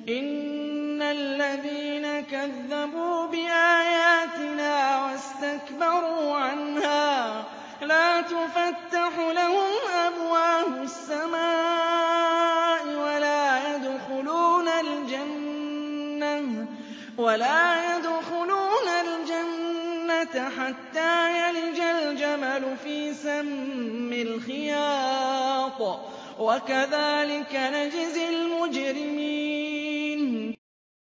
إِنَّ الَّذِينَ كَذَّبُوا بِآيَاتِنَا وَاسْتَكْبَرُوا عَنْهَا لَا تُفَتَّحُ لَهُمْ أَبْوَابُ السَّمَاءِ وَلَا يَدْخُلُونَ الْجَنَّةَ حَتَّىٰ يَلِجَ الْجَمَلُ فِي سَمِّ الْخِيَاطِ ۚ وَكَذَٰلِكَ نَجْزِي الْمُجْرِمِينَ